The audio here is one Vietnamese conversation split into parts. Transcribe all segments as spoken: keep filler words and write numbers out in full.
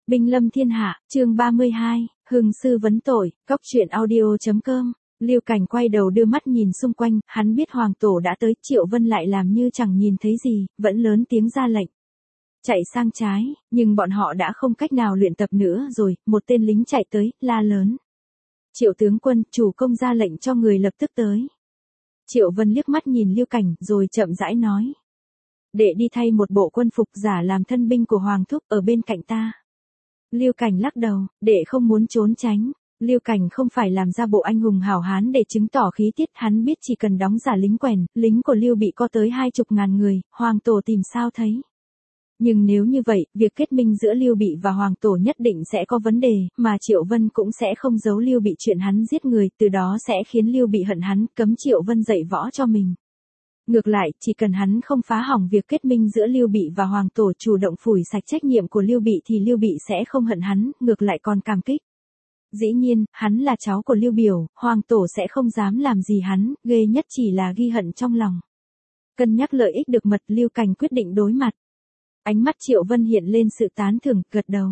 Binh lâm thiên hạ, chương ba mươi hai, hưng sư vấn tội, cóc truyện audio.com. Lưu Cảnh quay đầu đưa mắt nhìn xung quanh, hắn biết Hoàng Tổ đã tới, Triệu Vân lại làm như chẳng nhìn thấy gì, vẫn lớn tiếng ra lệnh. Chạy sang trái, nhưng bọn họ đã không cách nào luyện tập nữa rồi, một tên lính chạy tới, la lớn. Triệu tướng quân, chủ công ra lệnh cho người lập tức tới. Triệu Vân liếc mắt nhìn Lưu Cảnh, rồi chậm rãi nói. Để đi thay một bộ quân phục giả làm thân binh của Hoàng Thúc ở bên cạnh ta. Lưu Cảnh lắc đầu, để không muốn trốn tránh. Lưu Cảnh không phải làm ra bộ anh hùng hảo hán để chứng tỏ khí tiết, hắn biết chỉ cần đóng giả lính quèn, lính của Lưu Bị có tới hai chục ngàn người, Hoàng Tổ tìm sao thấy. Nhưng nếu như vậy, việc kết minh giữa Lưu Bị và Hoàng Tổ nhất định sẽ có vấn đề, mà Triệu Vân cũng sẽ không giấu Lưu Bị chuyện hắn giết người, từ đó sẽ khiến Lưu Bị hận hắn, cấm Triệu Vân dạy võ cho mình. Ngược lại, chỉ cần hắn không phá hỏng việc kết minh giữa Lưu Bị và Hoàng Tổ, chủ động phủi sạch trách nhiệm của Lưu Bị thì Lưu Bị sẽ không hận hắn, ngược lại còn cảm kích. Dĩ nhiên, hắn là cháu của Lưu Biểu, Hoàng Tổ sẽ không dám làm gì hắn, ghê nhất chỉ là ghi hận trong lòng. Cân nhắc lợi ích được mật, Lưu Cảnh quyết định đối mặt. Ánh mắt Triệu Vân hiện lên sự tán thưởng, gật đầu.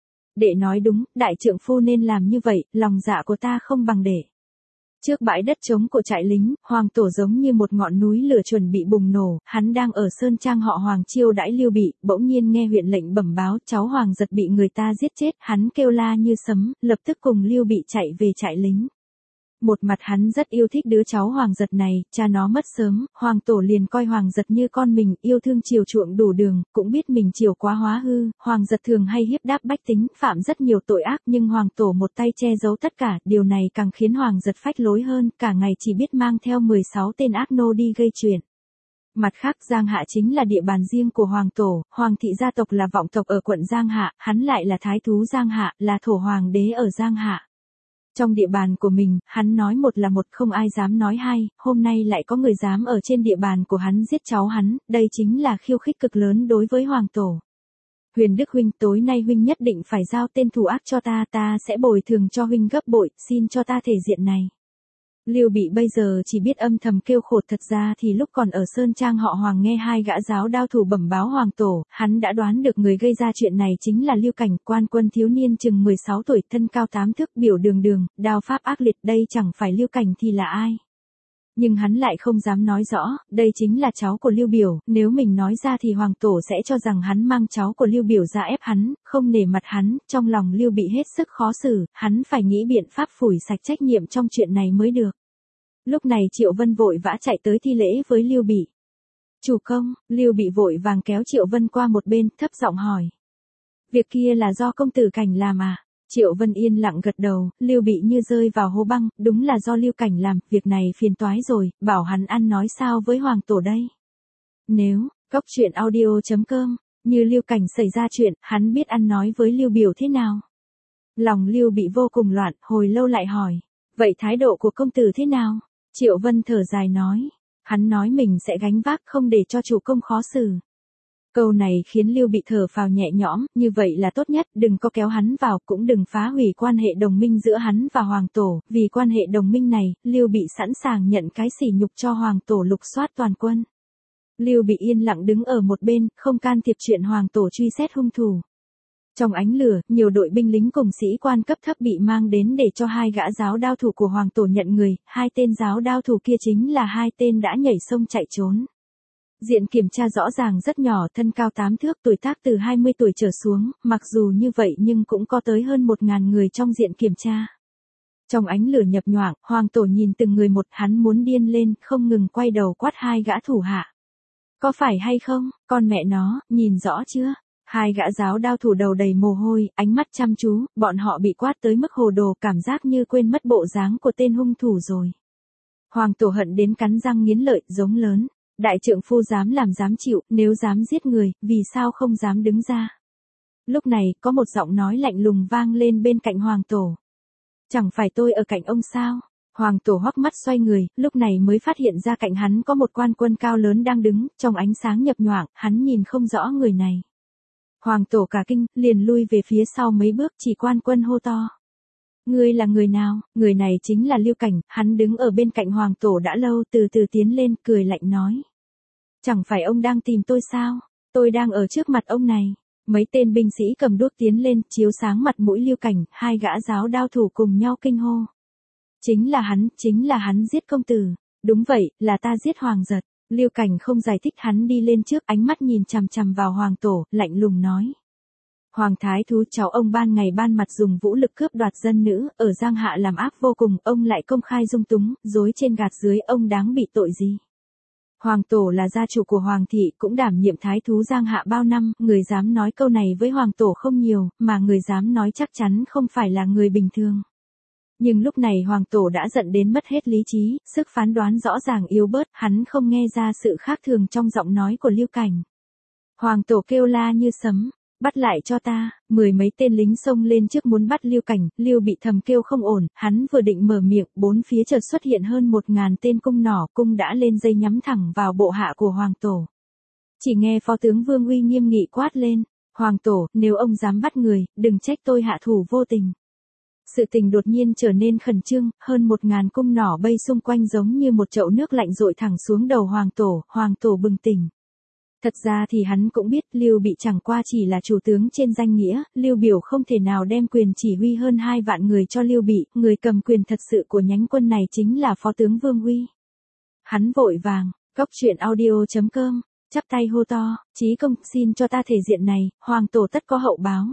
Đệ nói đúng, đại trượng phu nên làm như vậy, lòng dạ của ta không bằng đệ. Trước bãi đất trống của trại lính, Hoàng Tổ giống như một ngọn núi lửa chuẩn bị bùng nổ, hắn đang ở sơn trang họ Hoàng chiêu đãi Lưu Bị, bỗng nhiên nghe huyện lệnh bẩm báo cháu Hoàng Giật bị người ta giết chết, hắn kêu la như sấm, lập tức cùng Lưu Bị chạy về trại lính. Một mặt hắn rất yêu thích đứa cháu Hoàng Giật này, cha nó mất sớm, Hoàng Tổ liền coi Hoàng Giật như con mình, yêu thương chiều chuộng đủ đường, cũng biết mình chiều quá hóa hư, Hoàng Giật thường hay hiếp đáp bách tính, phạm rất nhiều tội ác, nhưng Hoàng Tổ một tay che giấu tất cả, điều này càng khiến Hoàng Giật phách lối hơn, cả ngày chỉ biết mang theo mười sáu tên ác nô đi gây chuyện. Mặt khác, Giang Hạ chính là địa bàn riêng của Hoàng Tổ, Hoàng thị gia tộc là vọng tộc ở quận Giang Hạ, hắn lại là thái thú Giang Hạ, là thổ hoàng đế ở Giang Hạ. Trong địa bàn của mình, hắn nói một là một, không ai dám nói hai, hôm nay lại có người dám ở trên địa bàn của hắn giết cháu hắn, đây chính là khiêu khích cực lớn đối với Hoàng Tổ. Huyền Đức huynh, tối nay huynh nhất định phải giao tên thủ ác cho ta, ta sẽ bồi thường cho huynh gấp bội, xin cho ta thể diện này. Lưu Bị bây giờ chỉ biết âm thầm kêu khổ, thật ra thì lúc còn ở sơn trang họ Hoàng nghe hai gã giáo đao thủ bẩm báo Hoàng Tổ, hắn đã đoán được người gây ra chuyện này chính là Lưu Cảnh, quan quân thiếu niên chừng mười sáu tuổi, thân cao tám thước, biểu đường đường, đao pháp ác liệt, đây chẳng phải Lưu Cảnh thì là ai. Nhưng hắn lại không dám nói rõ, đây chính là cháu của Lưu Biểu, nếu mình nói ra thì Hoàng Tổ sẽ cho rằng hắn mang cháu của Lưu Biểu ra ép hắn, không nể mặt hắn, trong lòng Lưu Bị hết sức khó xử, hắn phải nghĩ biện pháp phủi sạch trách nhiệm trong chuyện này mới được. Lúc này Triệu Vân vội vã chạy tới thi lễ với Lưu Bị. Chủ công, Lưu Bị vội vàng kéo Triệu Vân qua một bên, thấp giọng hỏi. Việc kia là do công tử Cảnh làm à? Triệu Vân yên lặng gật đầu, Lưu Bị như rơi vào hố băng, đúng là do Lưu Cảnh làm, việc này phiền toái rồi, bảo hắn ăn nói sao với Hoàng Tổ đây. Nếu, cóc truyện audio.com, như Lưu Cảnh xảy ra chuyện, hắn biết ăn nói với Lưu Biểu thế nào. Lòng Lưu Bị vô cùng loạn, hồi lâu lại hỏi, vậy thái độ của công tử thế nào? Triệu Vân thở dài nói, hắn nói mình sẽ gánh vác không để cho chủ công khó xử. Câu này khiến Lưu Bị thở phào nhẹ nhõm, như vậy là tốt nhất, đừng có kéo hắn vào, cũng đừng phá hủy quan hệ đồng minh giữa hắn và Hoàng Tổ, vì quan hệ đồng minh này, Lưu Bị sẵn sàng nhận cái sỉ nhục cho Hoàng Tổ lục soát toàn quân. Lưu Bị yên lặng đứng ở một bên, không can thiệp chuyện Hoàng Tổ truy xét hung thủ. Trong ánh lửa, nhiều đội binh lính cùng sĩ quan cấp thấp bị mang đến để cho hai gã giáo đao thủ của Hoàng Tổ nhận người, hai tên giáo đao thủ kia chính là hai tên đã nhảy sông chạy trốn. Diện kiểm tra rõ ràng rất nhỏ, thân cao tám thước, tuổi tác từ hai mươi tuổi trở xuống, mặc dù như vậy nhưng cũng có tới hơn một ngàn người trong diện kiểm tra. Trong ánh lửa nhập nhoạng, Hoàng Tổ nhìn từng người một, hắn muốn điên lên, không ngừng quay đầu quát hai gã thủ hạ. Có phải hay không, con mẹ nó, nhìn rõ chưa? Hai gã giáo đao thủ đầu đầy mồ hôi, ánh mắt chăm chú, bọn họ bị quát tới mức hồ đồ, cảm giác như quên mất bộ dáng của tên hung thủ rồi. Hoàng Tổ hận đến cắn răng nghiến lợi, giống lớn. Đại trượng phu dám làm dám chịu, nếu dám giết người, vì sao không dám đứng ra? Lúc này, có một giọng nói lạnh lùng vang lên bên cạnh Hoàng Tổ. Chẳng phải tôi ở cạnh ông sao? Hoàng Tổ hoắc mắt xoay người, lúc này mới phát hiện ra cạnh hắn có một quan quân cao lớn đang đứng, trong ánh sáng nhập nhoạng, hắn nhìn không rõ người này. Hoàng Tổ cả kinh, liền lui về phía sau mấy bước, chỉ quan quân hô to. Ngươi là người nào? Người này chính là Lưu Cảnh, hắn đứng ở bên cạnh Hoàng Tổ đã lâu, từ từ tiến lên, cười lạnh nói. Chẳng phải ông đang tìm tôi sao? Tôi đang ở trước mặt ông này. Mấy tên binh sĩ cầm đuốc tiến lên, chiếu sáng mặt mũi Lưu Cảnh, hai gã giáo đao thủ cùng nhau kinh hô. Chính là hắn, chính là hắn giết công tử. Đúng vậy, là ta giết Hoàng Giật. Lưu Cảnh không giải thích, hắn đi lên trước, ánh mắt nhìn chằm chằm vào Hoàng Tổ, lạnh lùng nói. Hoàng thái thú cháu ông ban ngày ban mặt dùng vũ lực cướp đoạt dân nữ, ở Giang Hạ làm ác vô cùng, ông lại công khai dung túng, dối trên gạt dưới, ông đáng bị tội gì? Hoàng Tổ là gia chủ của Hoàng thị, cũng đảm nhiệm thái thú Giang Hạ bao năm, người dám nói câu này với Hoàng Tổ không nhiều, mà người dám nói chắc chắn không phải là người bình thường. Nhưng lúc này Hoàng Tổ đã giận đến mất hết lý trí, sức phán đoán rõ ràng yếu bớt, hắn không nghe ra sự khác thường trong giọng nói của Lưu Cảnh. Hoàng Tổ kêu la như sấm, bắt lại cho ta. Mười mấy tên lính xông lên trước muốn bắt Lưu Cảnh, Lưu bị thầm kêu không ổn, hắn vừa định mở miệng, bốn phía chợt xuất hiện hơn một ngàn tên cung nỏ, cung đã lên dây nhắm thẳng vào bộ hạ của Hoàng Tổ. Chỉ nghe Phó tướng Vương Uy nghiêm nghị quát lên, Hoàng Tổ, nếu ông dám bắt người, đừng trách tôi hạ thủ vô tình. Sự tình đột nhiên trở nên khẩn trương, hơn một ngàn cung nỏ bay xung quanh giống như một chậu nước lạnh dội thẳng xuống đầu Hoàng Tổ, Hoàng Tổ bừng tỉnh. Thật ra thì hắn cũng biết Lưu Bị chẳng qua chỉ là chủ tướng trên danh nghĩa, Lưu Biểu không thể nào đem quyền chỉ huy hơn hai vạn người cho Lưu Bị, người cầm quyền thật sự của nhánh quân này chính là Phó tướng Vương Uy. Hắn vội vàng, cóc truyện audio chấm com, chắp tay hô to, Chí công xin cho ta thể diện này, Hoàng Tổ tất có hậu báo.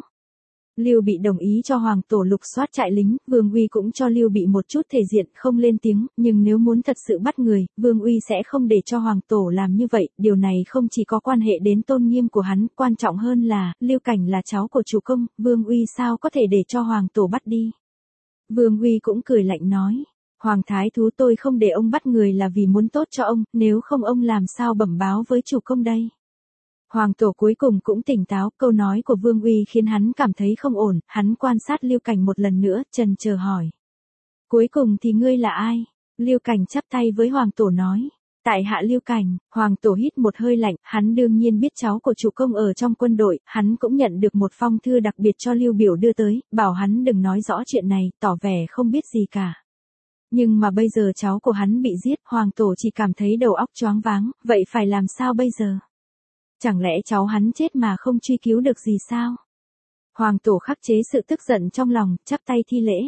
Lưu Bị đồng ý cho Hoàng Tổ lục soát trại lính, Vương Uy cũng cho Lưu Bị một chút thể diện, không lên tiếng, nhưng nếu muốn thật sự bắt người, Vương Uy sẽ không để cho Hoàng Tổ làm như vậy, điều này không chỉ có quan hệ đến tôn nghiêm của hắn, quan trọng hơn là, Lưu Cảnh là cháu của chủ công, Vương Uy sao có thể để cho Hoàng Tổ bắt đi. Vương Uy cũng cười lạnh nói, Hoàng thái thú tôi không để ông bắt người là vì muốn tốt cho ông, nếu không ông làm sao bẩm báo với chủ công đây. Hoàng Tổ cuối cùng cũng tỉnh táo, câu nói của Vương Uy khiến hắn cảm thấy không ổn, hắn quan sát Lưu Cảnh một lần nữa, chần chờ hỏi. Cuối cùng thì ngươi là ai? Lưu Cảnh chắp tay với Hoàng Tổ nói. Tại hạ Lưu Cảnh. Hoàng Tổ hít một hơi lạnh, hắn đương nhiên biết cháu của chủ công ở trong quân đội, hắn cũng nhận được một phong thư đặc biệt cho Lưu Biểu đưa tới, bảo hắn đừng nói rõ chuyện này, tỏ vẻ không biết gì cả. Nhưng mà bây giờ cháu của hắn bị giết, Hoàng Tổ chỉ cảm thấy đầu óc choáng váng, vậy phải làm sao bây giờ? Chẳng lẽ cháu hắn chết mà không truy cứu được gì sao? Hoàng Tổ khắc chế sự tức giận trong lòng, chắp tay thi lễ.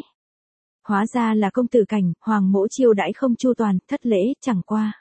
Hóa ra là công tử Cảnh, Hoàng mỗ chiêu đãi không chu toàn, thất lễ, chẳng qua.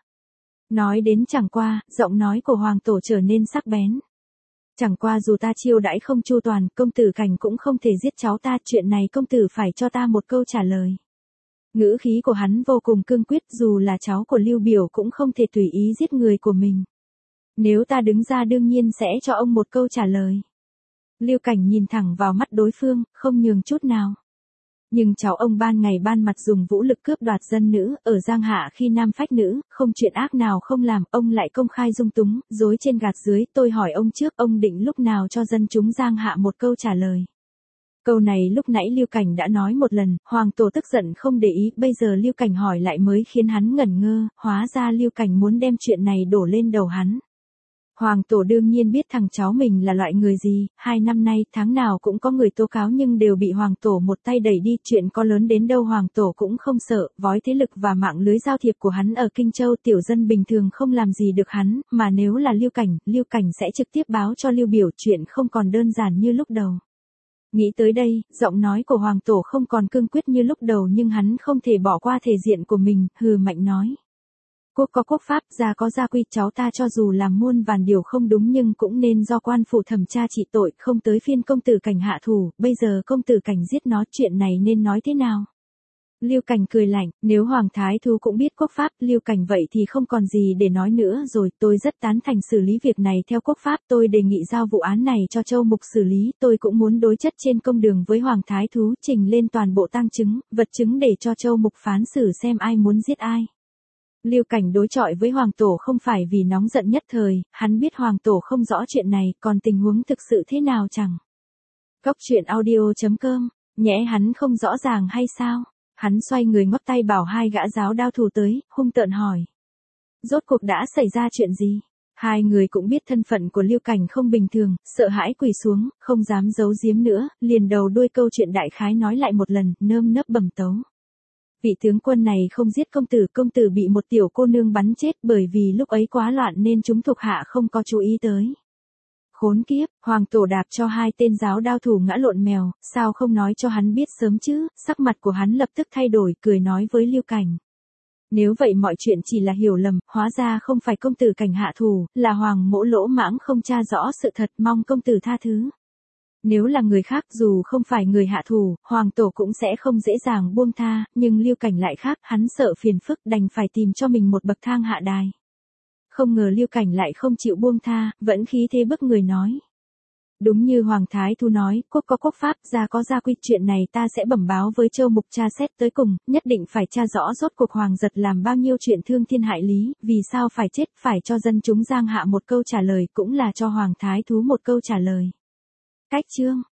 Nói đến chẳng qua, giọng nói của Hoàng Tổ trở nên sắc bén. Chẳng qua dù ta chiêu đãi không chu toàn, công tử Cảnh cũng không thể giết cháu ta, chuyện này công tử phải cho ta một câu trả lời. Ngữ khí của hắn vô cùng cương quyết, dù là cháu của Lưu Biểu cũng không thể tùy ý giết người của mình. Nếu ta đứng ra đương nhiên sẽ cho ông một câu trả lời. Lưu Cảnh nhìn thẳng vào mắt đối phương, không nhường chút nào. Nhưng cháu ông ban ngày ban mặt dùng vũ lực cướp đoạt dân nữ, ở Giang Hạ khi nam phách nữ, không chuyện ác nào không làm, ông lại công khai dung túng, dối trên gạt dưới, tôi hỏi ông trước, ông định lúc nào cho dân chúng Giang Hạ một câu trả lời. Câu này lúc nãy Lưu Cảnh đã nói một lần, Hoàng Tổ tức giận không để ý, bây giờ Lưu Cảnh hỏi lại mới khiến hắn ngẩn ngơ, hóa ra Lưu Cảnh muốn đem chuyện này đổ lên đầu hắn. Hoàng Tổ đương nhiên biết thằng cháu mình là loại người gì, hai năm nay tháng nào cũng có người tố cáo nhưng đều bị Hoàng Tổ một tay đẩy đi, chuyện có lớn đến đâu Hoàng Tổ cũng không sợ, vói thế lực và mạng lưới giao thiệp của hắn ở Kinh Châu tiểu dân bình thường không làm gì được hắn, mà nếu là Lưu Cảnh, Lưu Cảnh sẽ trực tiếp báo cho Lưu Biểu, chuyện không còn đơn giản như lúc đầu. Nghĩ tới đây, giọng nói của Hoàng Tổ không còn cương quyết như lúc đầu nhưng hắn không thể bỏ qua thể diện của mình, hừ mạnh nói. Quốc có quốc pháp, gia có gia quy, cháu ta cho dù làm muôn vàn điều không đúng nhưng cũng nên do quan phủ thẩm tra trị tội, không tới phiên công tử Cảnh hạ thủ, bây giờ công tử Cảnh giết nó, chuyện này nên nói thế nào? Lưu Cảnh cười lạnh, nếu Hoàng Thái Thú cũng biết quốc pháp, Lưu Cảnh vậy thì không còn gì để nói nữa rồi, tôi rất tán thành xử lý việc này theo quốc pháp, tôi đề nghị giao vụ án này cho Châu Mục xử lý, tôi cũng muốn đối chất trên công đường với Hoàng Thái Thú, trình lên toàn bộ tang chứng, vật chứng để cho Châu Mục phán xử xem ai muốn giết ai. Lưu Cảnh đối chọi với Hoàng Tổ không phải vì nóng giận nhất thời, hắn biết Hoàng Tổ không rõ chuyện này, còn tình huống thực sự thế nào chẳng. Cóc truyện audio chấm com, nhẽ hắn không rõ ràng hay sao? Hắn xoay người ngoắc tay bảo hai gã giáo đao thủ tới, hung tợn hỏi. Rốt cuộc đã xảy ra chuyện gì? Hai người cũng biết thân phận của Lưu Cảnh không bình thường, sợ hãi quỳ xuống, không dám giấu giếm nữa, liền đầu đuôi câu chuyện đại khái nói lại một lần, nơm nớp bẩm tấu. Vị tướng quân này không giết công tử, công tử bị một tiểu cô nương bắn chết bởi vì lúc ấy quá loạn nên chúng thuộc hạ không có chú ý tới. Khốn kiếp, hoàng tổ đạp cho hai tên giáo đao thủ ngã lộn mèo, sao không nói cho hắn biết sớm chứ, sắc mặt của hắn lập tức thay đổi, cười nói với Lưu Cảnh. Nếu vậy mọi chuyện chỉ là hiểu lầm, hóa ra không phải công tử Cảnh hạ thủ, là hoàng mỗ lỗ mãng không tra rõ sự thật, mong công tử tha thứ. Nếu là người khác dù không phải người hạ thủ, hoàng tổ cũng sẽ không dễ dàng buông tha, nhưng Lưu Cảnh lại khác, hắn sợ phiền phức đành phải tìm cho mình một bậc thang hạ đài. Không ngờ Lưu Cảnh lại không chịu buông tha, vẫn khí thế bức người nói. Đúng như Hoàng Thái Thú nói, quốc có quốc pháp, gia có gia quy, chuyện này ta sẽ bẩm báo với Châu Mục tra xét tới cùng, nhất định phải tra rõ rốt cuộc Hoàng Giật làm bao nhiêu chuyện thương thiên hại lý, vì sao phải chết, phải cho dân chúng Giang Hạ một câu trả lời, cũng là cho Hoàng Thái Thú một câu trả lời. Cách chương